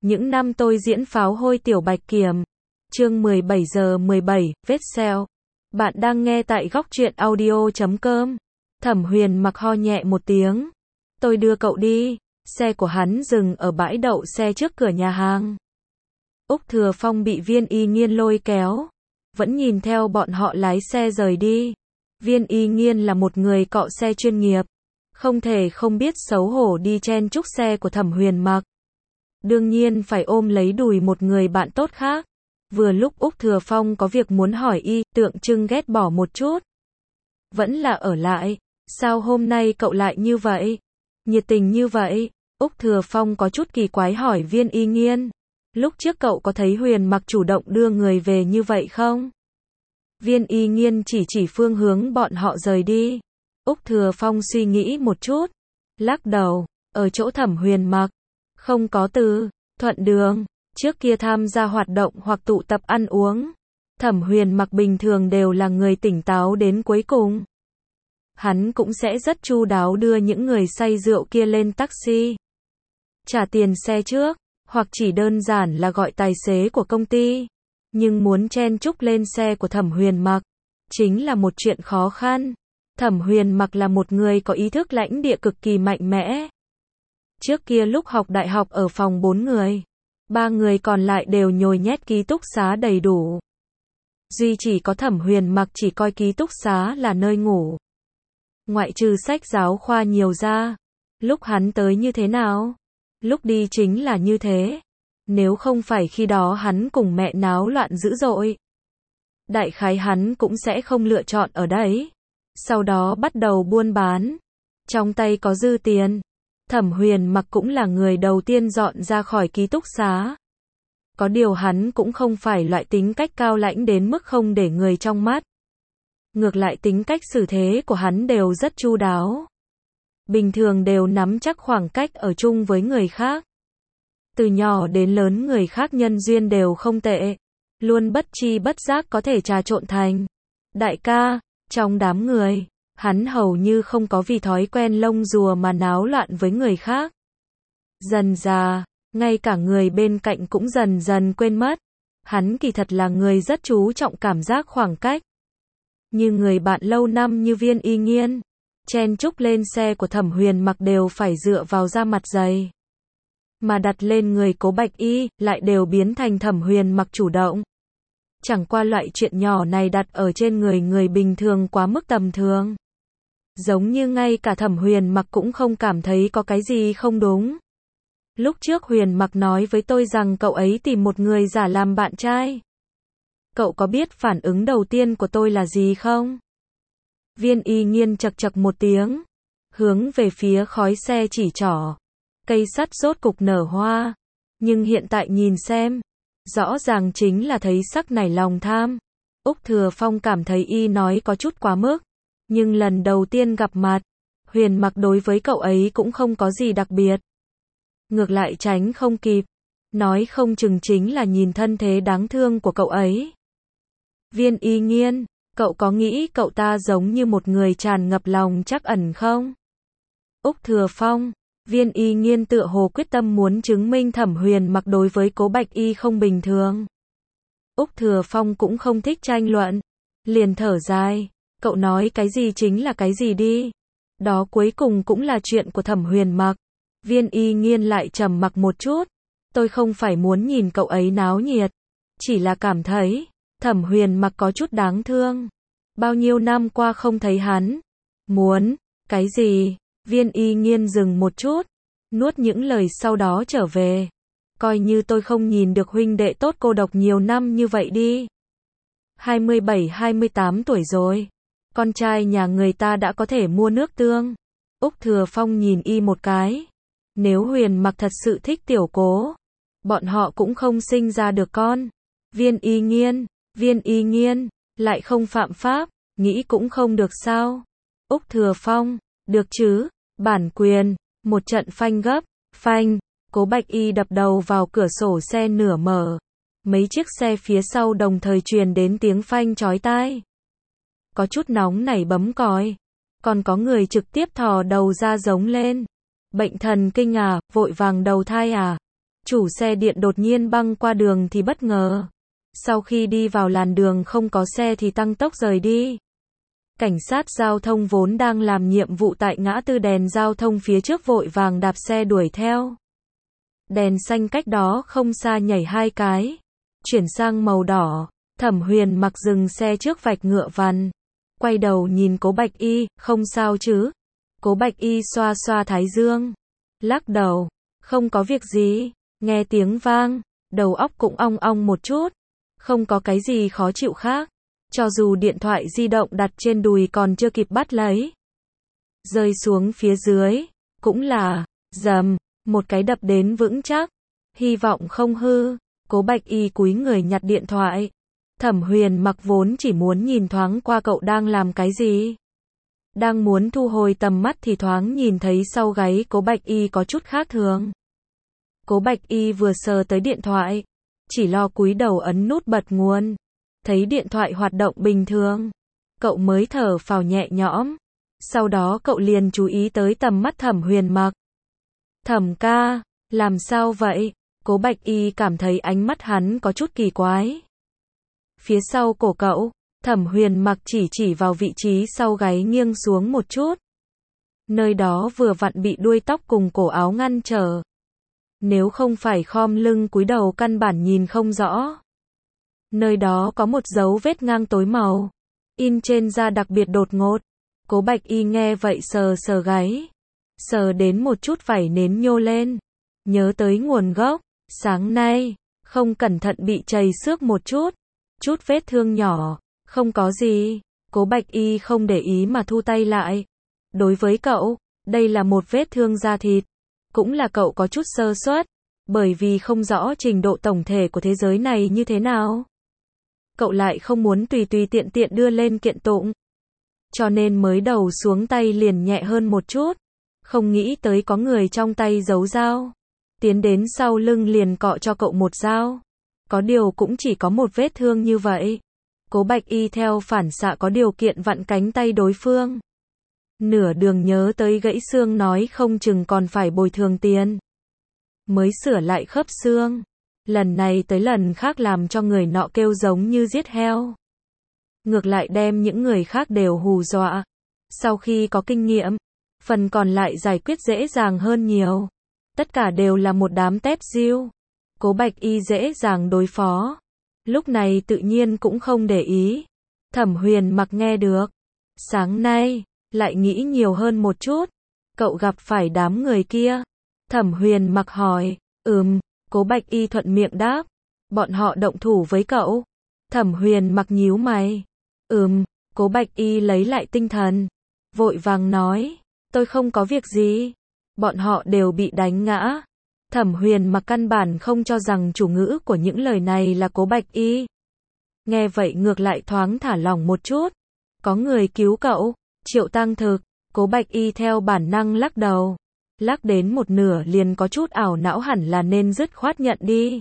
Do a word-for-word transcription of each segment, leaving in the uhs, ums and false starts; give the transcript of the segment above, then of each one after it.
Những năm tôi diễn pháo hôi Tiểu Bạch Kiểm. Chương mười bảy giờ mười bảy, vết sẹo. Bạn đang nghe tại góc truyện audio chấm com. Thẩm Huyền mặc ho nhẹ một tiếng. Tôi đưa cậu đi. Xe của hắn dừng ở bãi đậu xe trước cửa nhà hàng. Úc Thừa Phong bị Viên Y Nghiên lôi kéo. Vẫn nhìn theo bọn họ lái xe rời đi. Viên Y Nghiên là một người cọ xe chuyên nghiệp. Không thể không biết xấu hổ đi chen chúc xe của Thẩm Huyền mặc. Đương nhiên phải ôm lấy đùi một người bạn tốt khác. Vừa lúc Úc Thừa Phong có việc muốn hỏi y, tượng trưng ghét bỏ một chút. Vẫn là ở lại. Sao hôm nay cậu lại như vậy? Nhiệt tình như vậy? Úc Thừa Phong có chút kỳ quái hỏi Viên Y Nghiên. Lúc trước cậu có thấy Huyền mặc chủ động đưa người về như vậy không? Viên Y Nghiên chỉ chỉ phương hướng bọn họ rời đi. Úc Thừa Phong suy nghĩ một chút. Lắc đầu, ở chỗ Thẩm Huyền mặc. Không có từ, thuận đường. Trước kia tham gia hoạt động hoặc tụ tập ăn uống. Thẩm Huyền mặc bình thường đều là người tỉnh táo đến cuối cùng. Hắn cũng sẽ rất chu đáo đưa những người say rượu kia lên taxi. Trả tiền xe trước, hoặc chỉ đơn giản là gọi tài xế của công ty. Nhưng muốn chen chúc lên xe của Thẩm Huyền mặc, chính là một chuyện khó khăn. Thẩm Huyền mặc là một người có ý thức lãnh địa cực kỳ mạnh mẽ. Trước kia lúc học đại học ở phòng bốn người, ba người còn lại đều nhồi nhét ký túc xá đầy đủ. Duy chỉ có Thẩm Huyền mặc chỉ coi ký túc xá là nơi ngủ. Ngoại trừ sách giáo khoa nhiều ra, lúc hắn tới như thế nào? Lúc đi chính là như thế. Nếu không phải khi đó hắn cùng mẹ náo loạn dữ dội, đại khái hắn cũng sẽ không lựa chọn ở đấy. Sau đó bắt đầu buôn bán. Trong tay có dư tiền. Thẩm Huyền mặc cũng là người đầu tiên dọn ra khỏi ký túc xá. Có điều hắn cũng không phải loại tính cách cao lãnh đến mức không để người trong mắt. Ngược lại tính cách xử thế của hắn đều rất chu đáo. Bình thường đều nắm chắc khoảng cách ở chung với người khác. Từ nhỏ đến lớn người khác nhân duyên đều không tệ. Luôn bất chi bất giác có thể trà trộn thành đại ca. Trong đám người, hắn hầu như không có vì thói quen lông rùa mà náo loạn với người khác. Dần dà, ngay cả người bên cạnh cũng dần dần quên mất. Hắn kỳ thật là người rất chú trọng cảm giác khoảng cách. Như người bạn lâu năm như Viên Y Nghiên, chen chúc lên xe của Thẩm Huyền mặc đều phải dựa vào da mặt dày. Mà đặt lên người Cố Bạch Y, lại đều biến thành Thẩm Huyền mặc chủ động. Chẳng qua loại chuyện nhỏ này đặt ở trên người người bình thường quá mức tầm thường. Giống như ngay cả Thẩm Huyền mặc cũng không cảm thấy có cái gì không đúng. Lúc trước Huyền mặc nói với tôi rằng cậu ấy tìm một người giả làm bạn trai. Cậu có biết phản ứng đầu tiên của tôi là gì không? Viên Y Nghiên chậc chậc một tiếng, hướng về phía khói xe chỉ trỏ. Cây sắt rốt cục nở hoa. Nhưng hiện tại nhìn xem, rõ ràng chính là thấy sắc nảy lòng tham. Úc Thừa Phong cảm thấy y nói có chút quá mức. Nhưng lần đầu tiên gặp mặt, Huyền mặc đối với cậu ấy cũng không có gì đặc biệt. Ngược lại tránh không kịp. Nói không chừng chính là nhìn thân thế đáng thương của cậu ấy. Viên Y Nghiên, cậu có nghĩ cậu ta giống như một người tràn ngập lòng trắc ẩn không? Úc Thừa Phong, Viên Y Nghiên tựa hồ quyết tâm muốn chứng minh Thẩm Huyền mặc đối với Cố Bạch Y không bình thường. Úc Thừa Phong cũng không thích tranh luận. Liền thở dài. Cậu nói cái gì chính là cái gì đi. Đó cuối cùng cũng là chuyện của Thẩm Huyền mặc. Viên Y Nghiên lại trầm mặc một chút. Tôi không phải muốn nhìn cậu ấy náo nhiệt. Chỉ là cảm thấy Thẩm Huyền mặc có chút đáng thương. Bao nhiêu năm qua không thấy hắn. Muốn, cái gì? Viên Y Nghiên dừng một chút. Nuốt những lời sau đó trở về. Coi như tôi không nhìn được huynh đệ tốt cô độc nhiều năm như vậy đi. hai mươi bảy hai mươi tám tuổi rồi. Con trai nhà người ta đã có thể mua nước tương. Úc Thừa Phong nhìn y một cái. Nếu Huyền mặc thật sự thích Tiểu Cố, bọn họ cũng không sinh ra được con. Viên Y Nghiên, Viên Y Nghiên, lại không phạm pháp, nghĩ cũng không được sao. Úc Thừa Phong, được chứ, bản quyền, một trận phanh gấp, phanh, Cố Bạch Y đập đầu vào cửa sổ xe nửa mở. Mấy chiếc xe phía sau đồng thời truyền đến tiếng phanh chói tai. Có chút nóng nảy bấm còi. Còn có người trực tiếp thò đầu ra giống lên. Bệnh thần kinh à, vội vàng đầu thai à. Chủ xe điện đột nhiên băng qua đường thì bất ngờ. Sau khi đi vào làn đường không có xe thì tăng tốc rời đi. Cảnh sát giao thông vốn đang làm nhiệm vụ tại ngã tư đèn giao thông phía trước vội vàng đạp xe đuổi theo. Đèn xanh cách đó không xa nhảy hai cái, chuyển sang màu đỏ. Thẩm Huyền Mặc dừng xe trước vạch ngựa vằn, quay đầu nhìn Cố Bạch Y, không sao chứ? Cố Bạch Y xoa xoa thái dương, lắc đầu, không có việc gì. Nghe tiếng vang, đầu óc cũng ong ong một chút, không có cái gì khó chịu khác. Cho dù điện thoại di động đặt trên đùi còn chưa kịp bắt lấy, rơi xuống phía dưới, cũng là, dầm, một cái đập đến vững chắc. Hy vọng không hư. Cố Bạch Y cúi người nhặt điện thoại. Thẩm Huyền Mặc vốn chỉ muốn nhìn thoáng qua cậu đang làm cái gì. Đang muốn thu hồi tầm mắt thì thoáng nhìn thấy sau gáy Cố Bạch Y có chút khác thường. Cố Bạch Y vừa sờ tới điện thoại, chỉ lo cúi đầu ấn nút bật nguồn. Thấy điện thoại hoạt động bình thường, cậu mới thở phào nhẹ nhõm. Sau đó cậu liền chú ý tới tầm mắt Thẩm Huyền Mặc. Thẩm ca, làm sao vậy? Cố Bạch Y cảm thấy ánh mắt hắn có chút kỳ quái. Phía sau cổ cậu, Thẩm Huyền Mặc chỉ chỉ vào vị trí sau gáy nghiêng xuống một chút. Nơi đó vừa vặn bị đuôi tóc cùng cổ áo ngăn trở. Nếu không phải khom lưng cúi đầu căn bản nhìn không rõ. Nơi đó có một dấu vết ngang tối màu, in trên da đặc biệt đột ngột. Cố Bạch Y nghe vậy sờ sờ gáy, sờ đến một chút vảy nến nhô lên, nhớ tới nguồn gốc, sáng nay, không cẩn thận bị chày xước một chút, chút vết thương nhỏ, không có gì. Cố Bạch Y không để ý mà thu tay lại. Đối với cậu, đây là một vết thương da thịt, cũng là cậu có chút sơ suất, bởi vì không rõ trình độ tổng thể của thế giới này như thế nào. Cậu lại không muốn tùy tùy tiện tiện đưa lên kiện tụng, cho nên mới đầu xuống tay liền nhẹ hơn một chút, không nghĩ tới có người trong tay giấu dao, tiến đến sau lưng liền cọ cho cậu một dao. Có điều cũng chỉ có một vết thương như vậy. Cố Bạch Y theo phản xạ có điều kiện vặn cánh tay đối phương. Nửa đường nhớ tới gãy xương nói không chừng còn phải bồi thường tiền. Mới sửa lại khớp xương. Lần này tới lần khác làm cho người nọ kêu giống như giết heo. Ngược lại đem những người khác đều hù dọa. Sau khi có kinh nghiệm, phần còn lại giải quyết dễ dàng hơn nhiều. Tất cả đều là một đám tép diêu. Cố Bạch Y dễ dàng đối phó. Lúc này tự nhiên cũng không để ý. Thẩm Huyền Mặc nghe được. Sáng nay, lại nghĩ nhiều hơn một chút. Cậu gặp phải đám người kia. Thẩm Huyền Mặc hỏi. Ừm, Cố Bạch Y thuận miệng đáp. Bọn họ động thủ với cậu. Thẩm Huyền Mặc nhíu mày. Ừm, Cố Bạch Y lấy lại tinh thần. Vội vàng nói. Tôi không có việc gì. Bọn họ đều bị đánh ngã. Thẩm Huyền Mặc căn bản không cho rằng chủ ngữ của những lời này là Cố Bạch Y. Nghe vậy ngược lại thoáng thả lỏng một chút. Có người cứu cậu. Triệu Tăng Thực. Cố Bạch Y theo bản năng lắc đầu. Lắc đến một nửa liền có chút ảo não hẳn là nên dứt khoát nhận đi.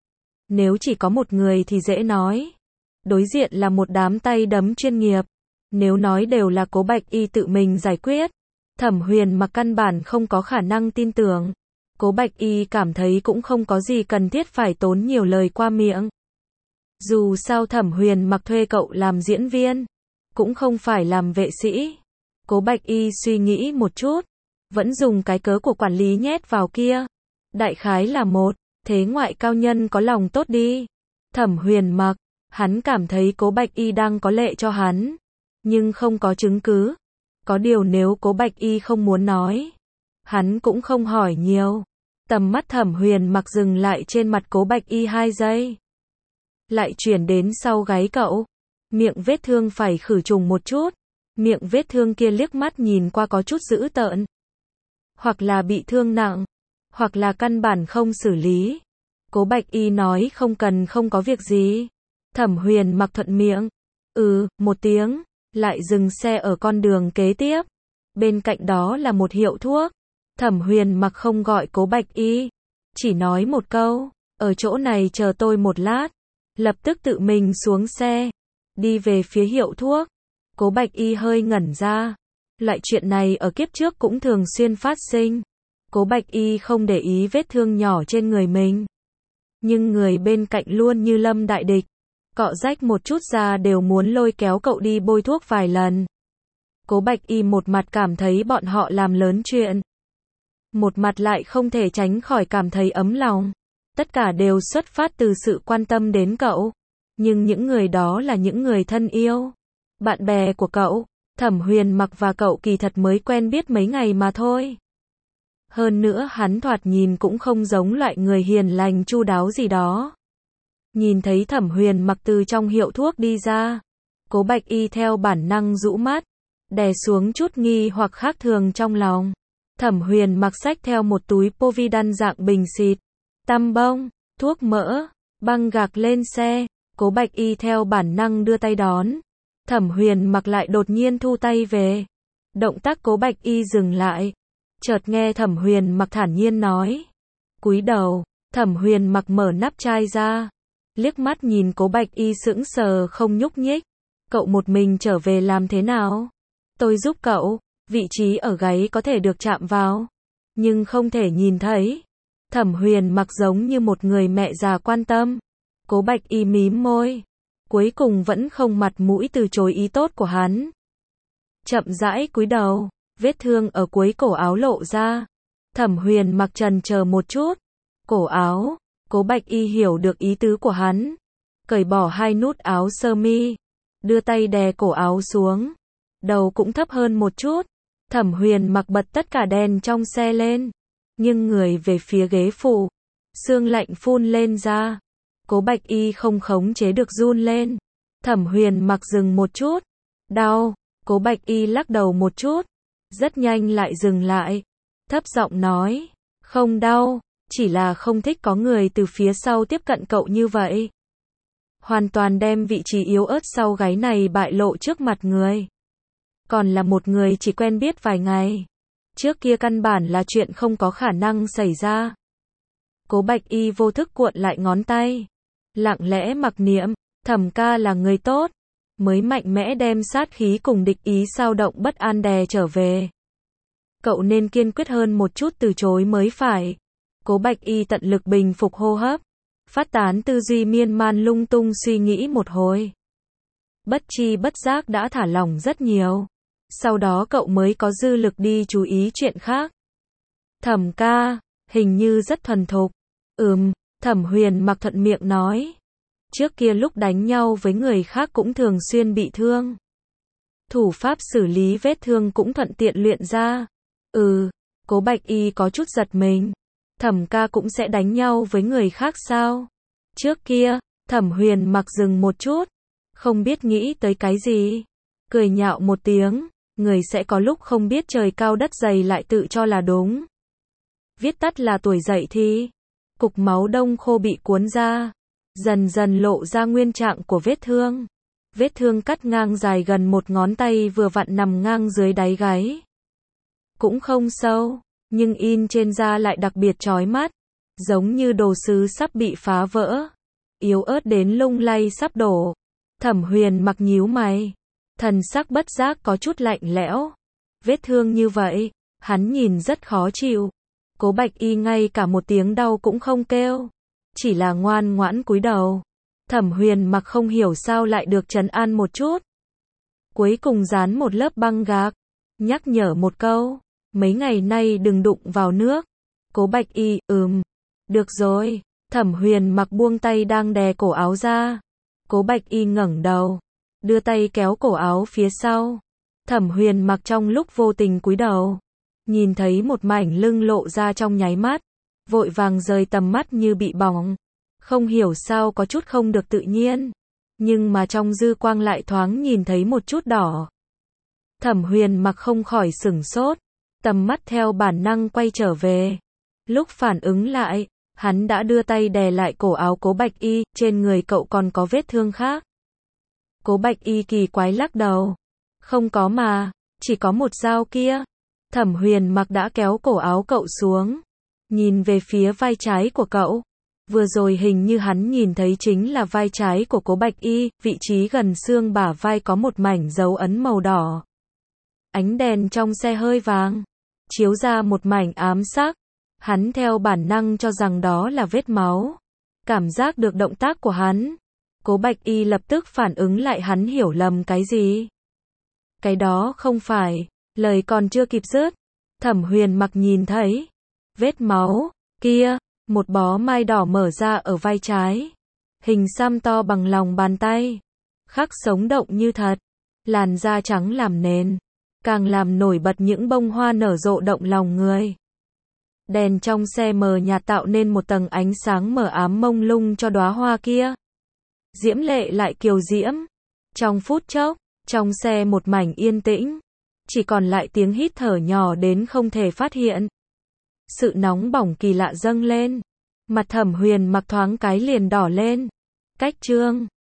Nếu chỉ có một người thì dễ nói. Đối diện là một đám tay đấm chuyên nghiệp. Nếu nói đều là Cố Bạch Y tự mình giải quyết, Thẩm Huyền Mặc căn bản không có khả năng tin tưởng. Cố Bạch Y cảm thấy cũng không có gì cần thiết phải tốn nhiều lời qua miệng. Dù sao Thẩm Huyền Mặc thuê cậu làm diễn viên, cũng không phải làm vệ sĩ. Cố Bạch Y suy nghĩ một chút, vẫn dùng cái cớ của quản lý nhét vào kia. Đại khái là một, thế ngoại cao nhân có lòng tốt đi. Thẩm Huyền Mặc, hắn cảm thấy Cố Bạch Y đang có lệ cho hắn, nhưng không có chứng cứ. Có điều nếu Cố Bạch Y không muốn nói, hắn cũng không hỏi nhiều. Tầm mắt Thẩm Huyền Mặc dừng lại trên mặt Cố Bạch Y hai giây. Lại chuyển đến sau gáy cậu. Miệng vết thương phải khử trùng một chút. Miệng vết thương kia liếc mắt nhìn qua có chút dữ tợn. Hoặc là bị thương nặng, hoặc là căn bản không xử lý. Cố Bạch Y nói không cần không có việc gì. Thẩm Huyền Mặc thuận miệng. Ừ, một tiếng. Lại dừng xe ở con đường kế tiếp. Bên cạnh đó là một hiệu thuốc. Thẩm Huyền Mặc không gọi Cố Bạch Y, chỉ nói một câu, ở chỗ này chờ tôi một lát. Lập tức tự mình xuống xe, đi về phía hiệu thuốc. Cố Bạch Y hơi ngẩn ra. Loại chuyện này ở kiếp trước cũng thường xuyên phát sinh. Cố Bạch Y không để ý vết thương nhỏ trên người mình. Nhưng người bên cạnh luôn như lâm đại địch. Cọ rách một chút ra đều muốn lôi kéo cậu đi bôi thuốc vài lần. Cố Bạch Y một mặt cảm thấy bọn họ làm lớn chuyện. Một mặt lại không thể tránh khỏi cảm thấy ấm lòng. Tất cả đều xuất phát từ sự quan tâm đến cậu. Nhưng những người đó là những người thân yêu. Bạn bè của cậu. Thẩm Huyền Mặc và cậu kỳ thật mới quen biết mấy ngày mà thôi. Hơn nữa hắn thoạt nhìn cũng không giống loại người hiền lành chu đáo gì đó. Nhìn thấy Thẩm Huyền Mặc từ trong hiệu thuốc đi ra. Cố Bạch Y theo bản năng rũ mắt. Đè xuống chút nghi hoặc khác thường trong lòng. Thẩm Huyền Mặc xách theo một túi Povidone dạng bình xịt. Tăm bông, thuốc mỡ, băng gạc lên xe. Cố Bạch Y theo bản năng đưa tay đón. Thẩm Huyền Mặc lại đột nhiên thu tay về. Động tác Cố Bạch Y dừng lại. Chợt nghe Thẩm Huyền Mặc thản nhiên nói. Cúi đầu, Thẩm Huyền Mặc mở nắp chai ra. Liếc mắt nhìn Cố Bạch Y sững sờ không nhúc nhích. Cậu một mình trở về làm thế nào? Tôi giúp cậu, vị trí ở gáy có thể được chạm vào. Nhưng không thể nhìn thấy. Thẩm Huyền Mặc giống như một người mẹ già quan tâm. Cố Bạch Y mím môi. Cuối cùng vẫn không mặt mũi từ chối ý tốt của hắn. Chậm rãi cúi đầu. Vết thương ở cuối cổ áo lộ ra. Thẩm Huyền Mặc chần chờ một chút. Cổ áo. Cố Bạch Y hiểu được ý tứ của hắn. Cởi bỏ hai nút áo sơ mi. Đưa tay đè cổ áo xuống. Đầu cũng thấp hơn một chút. Thẩm Huyền Mặc bật tất cả đèn trong xe lên. Nhưng người về phía ghế phụ. Sương lạnh phun lên ra. Cố Bạch Y không khống chế được run lên. Thẩm Huyền Mặc dừng một chút. Đau. Cố Bạch Y lắc đầu một chút. Rất nhanh lại dừng lại. Thấp giọng nói. Không đau. Chỉ là không thích có người từ phía sau tiếp cận cậu như vậy. Hoàn toàn đem vị trí yếu ớt sau gáy này bại lộ trước mặt người. Còn là một người chỉ quen biết vài ngày. Trước kia căn bản là chuyện không có khả năng xảy ra. Cố Bạch Y vô thức cuộn lại ngón tay. Lặng lẽ mặc niệm. Thẩm ca là người tốt. Mới mạnh mẽ đem sát khí cùng địch ý xao động bất an đè trở về. Cậu nên kiên quyết hơn một chút từ chối mới phải. Cố Bạch Y tận lực bình phục hô hấp. Phát tán tư duy miên man lung tung suy nghĩ một hồi. Bất chi bất giác đã thả lỏng rất nhiều. Sau đó cậu mới có dư lực đi chú ý chuyện khác. Thẩm ca, hình như rất thuần thục. Ừm, Thẩm Huyền Mặc thuận miệng nói. Trước kia lúc đánh nhau với người khác cũng thường xuyên bị thương. Thủ pháp xử lý vết thương cũng thuận tiện luyện ra. Ừ, Cố Bạch Y có chút giật mình. Thẩm ca cũng sẽ đánh nhau với người khác sao? Trước kia, Thẩm Huyền Mặc dừng một chút. Không biết nghĩ tới cái gì. Cười nhạo một tiếng. Người sẽ có lúc không biết trời cao đất dày lại tự cho là đúng. Viết tắt là tuổi dậy thì. Cục máu đông khô bị cuốn ra. Dần dần lộ ra nguyên trạng của vết thương. Vết thương cắt ngang dài gần một ngón tay vừa vặn nằm ngang dưới đáy gáy. Cũng không sâu, nhưng in trên da lại đặc biệt chói mắt. Giống như đồ sứ sắp bị phá vỡ. Yếu ớt đến lung lay sắp đổ. Thẩm Huyền Mặc nhíu mày. Thần sắc bất giác có chút lạnh lẽo. Vết thương như vậy, hắn nhìn rất khó chịu. Cố Bạch Y ngay cả một tiếng đau cũng không kêu. Chỉ là ngoan ngoãn cúi đầu. Thẩm Huyền Mặc không hiểu sao lại được trấn an một chút. Cuối cùng dán một lớp băng gạc. Nhắc nhở một câu. Mấy ngày nay đừng đụng vào nước. Cố Bạch Y, ừm. Được rồi. Thẩm Huyền Mặc buông tay đang đè cổ áo ra. Cố Bạch Y ngẩng đầu. Đưa tay kéo cổ áo phía sau. Thẩm Huyền Mặc trong lúc vô tình cúi đầu. Nhìn thấy một mảnh lưng lộ ra trong nháy mắt. Vội vàng rời tầm mắt như bị bỏng. Không hiểu sao có chút không được tự nhiên. Nhưng mà trong dư quang lại thoáng nhìn thấy một chút đỏ. Thẩm Huyền Mặc không khỏi sửng sốt. Tầm mắt theo bản năng quay trở về. Lúc phản ứng lại, hắn đã đưa tay đè lại cổ áo Cố Bạch Y. Trên người cậu còn có vết thương khác. Cố Bạch Y kỳ quái lắc đầu. Không có mà, chỉ có một dao kia. Thẩm Huyền Mặc đã kéo cổ áo cậu xuống. Nhìn về phía vai trái của cậu. Vừa rồi hình như hắn nhìn thấy chính là vai trái của Cố Bạch Y. Vị trí gần xương bả vai có một mảnh dấu ấn màu đỏ. Ánh đèn trong xe hơi vàng. Chiếu ra một mảnh ám sắc. Hắn theo bản năng cho rằng đó là vết máu. Cảm giác được động tác của hắn, Cố Bạch Y lập tức phản ứng lại hắn hiểu lầm cái gì. Cái đó không phải, lời còn chưa kịp dứt, Thẩm Huyền Mặc nhìn thấy vết máu kia, một bó mai đỏ mở ra ở vai trái, hình xăm to bằng lòng bàn tay, khắc sống động như thật, làn da trắng làm nền, càng làm nổi bật những bông hoa nở rộ động lòng người. Đèn trong xe mờ nhạt tạo nên một tầng ánh sáng mờ ám mông lung cho đóa hoa kia. Diễm lệ lại kiều diễm. Trong phút chốc, trong xe một mảnh yên tĩnh, chỉ còn lại tiếng hít thở nhỏ đến không thể phát hiện. Sự nóng bỏng kỳ lạ dâng lên, mặt Thẩm Huyền Mặc thoáng cái liền đỏ lên. Cách Trương